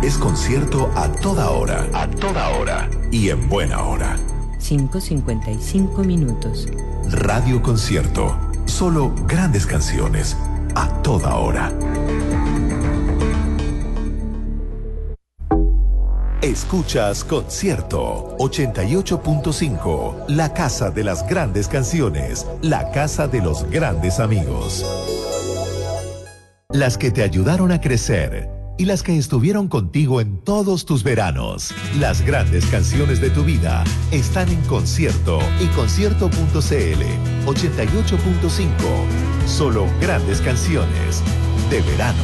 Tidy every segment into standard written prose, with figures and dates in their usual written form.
es concierto a toda hora. A toda hora. Y en buena hora. 5:55 minutos. Radio Concierto. Solo grandes canciones. A toda hora. Escuchas Concierto 88.5, la casa de las grandes canciones, la casa de los grandes amigos. Las que te ayudaron a crecer y las que estuvieron contigo en todos tus veranos. Las grandes canciones de tu vida están en Concierto y concierto.cl 88.5. Solo grandes canciones de verano.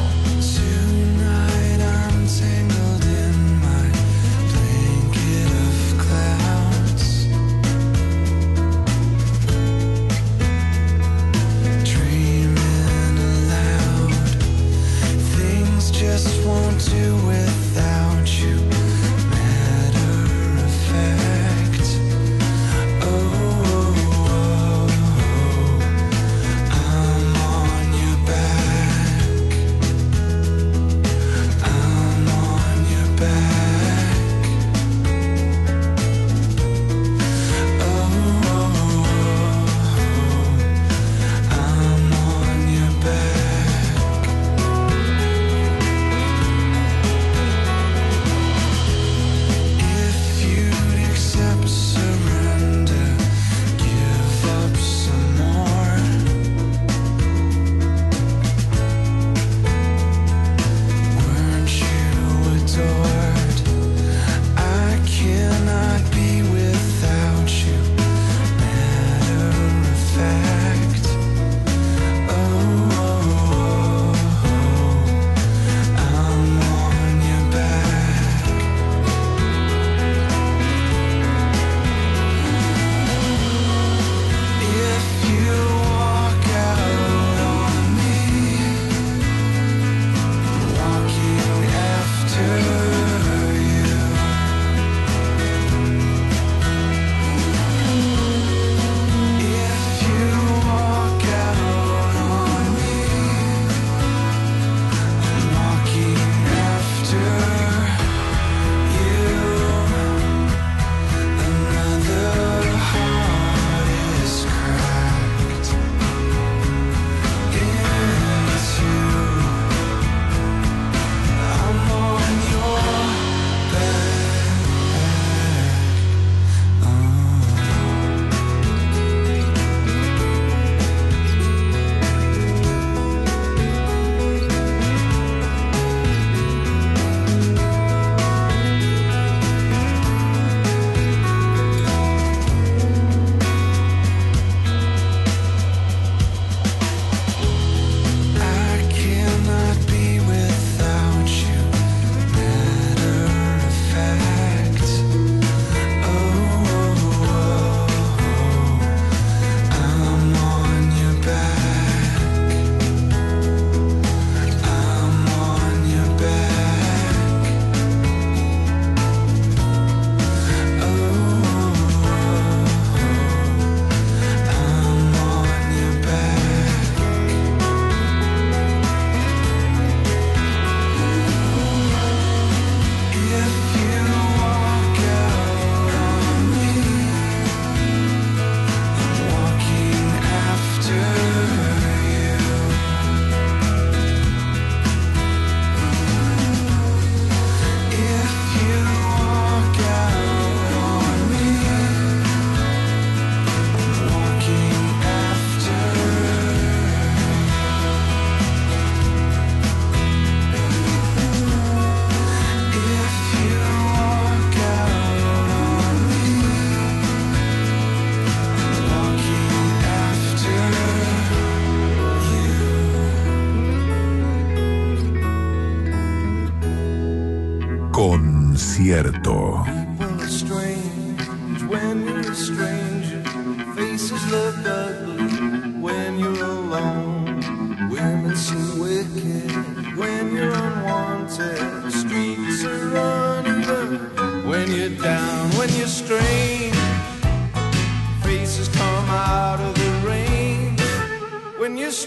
Concierto.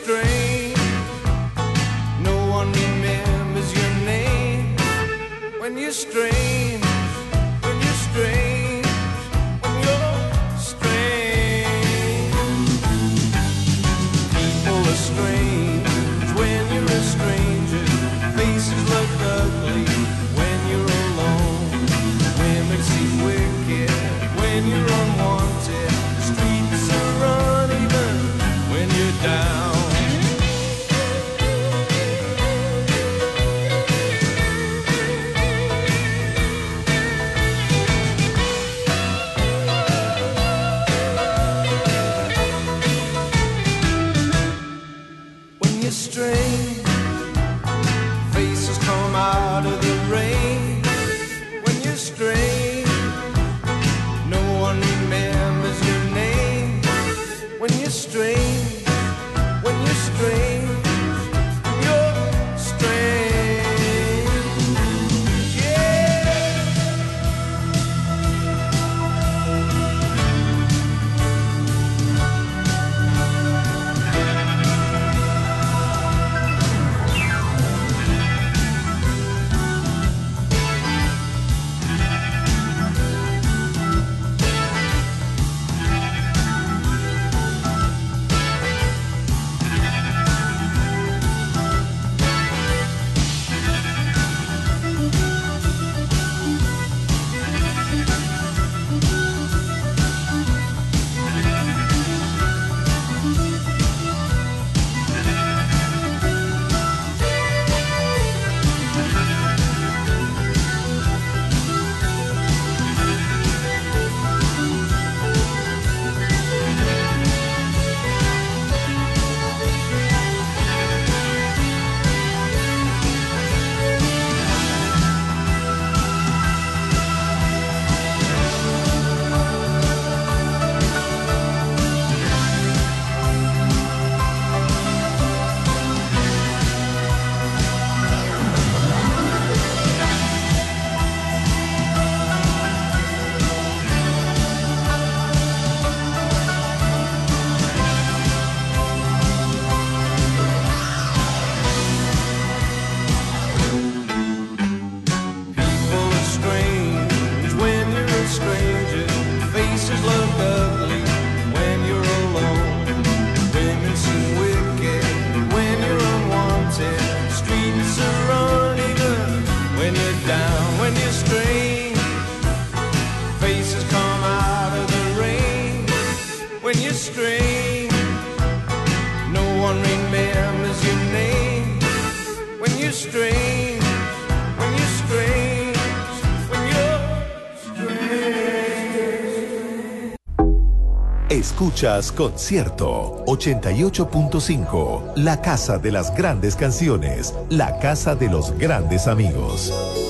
When Escuchas Concierto 88.5, la casa de las grandes canciones, la casa de los grandes amigos.